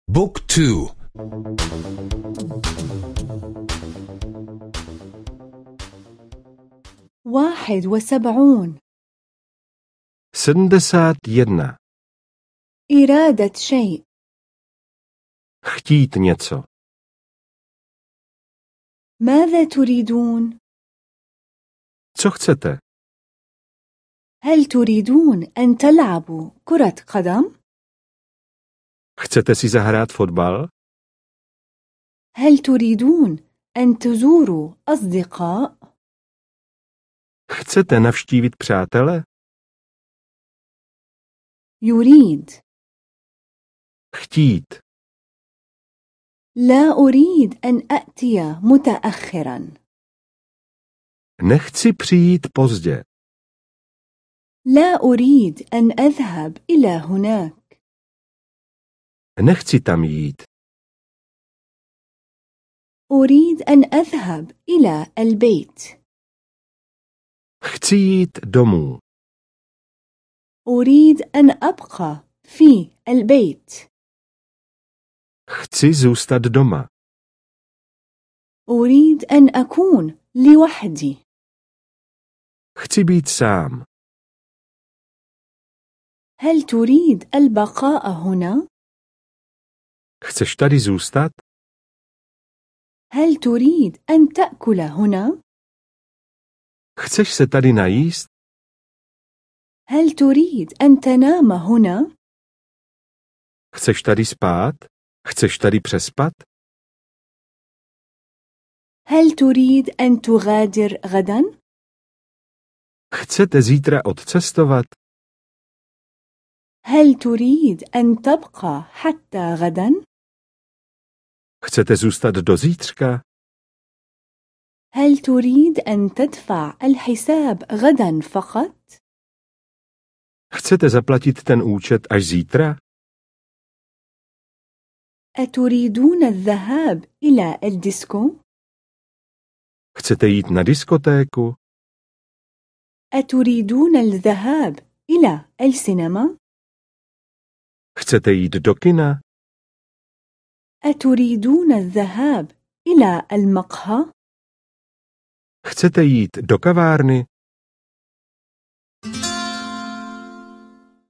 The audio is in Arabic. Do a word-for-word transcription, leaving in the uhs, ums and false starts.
بوك تو. واحد وسبعون. sedmdesát jedna. إرادة شيء. Chtít něco. ماذا تريدون؟ Co chcete? هل تريدون أن تلعبوا كرة قدم؟ Chcete si zahrát fotbal? هل تريدون أن تزوروا أصدقاء؟ Chcete navštívit přátele? يريد. Chtít. لا أريد أن أأتي متأخرا. Nechci přijít pozdě. لا أريد أن أذهب إلى هناك. Nechci tam jít. أريد أن أذهب إلى البيت. Chci jít domů. أريد أن أبقى في البيت. Chci zůstat doma. أريد أن أكون لوحدي. Chci být sám. هل تريد البقاء هنا؟ Chceš tady zůstat? هل تريد أن تأكل هنا؟ Chceš se tady najíst? هل تريد أن تنام هنا؟ Chceš tady spát? Chceš tady přespat? هل تريد أن تغادر غدا؟ Chcete zítra odcestovat? هل تريد أن تبقى حتى غدا؟ Chcete zůstat do zítřka? هل تريد أن تدفع الحساب غدا فقط؟ Chcete zaplatit ten účet až zítra? أتريدون الذهاب إلى الديسكو؟ Chcete jít na diskotéku? أتريدون الذهاب إلى السينما؟ Chcete jít do kina? أتريدون الذهاب إلى المقهى؟ Chcete jít do kavárny?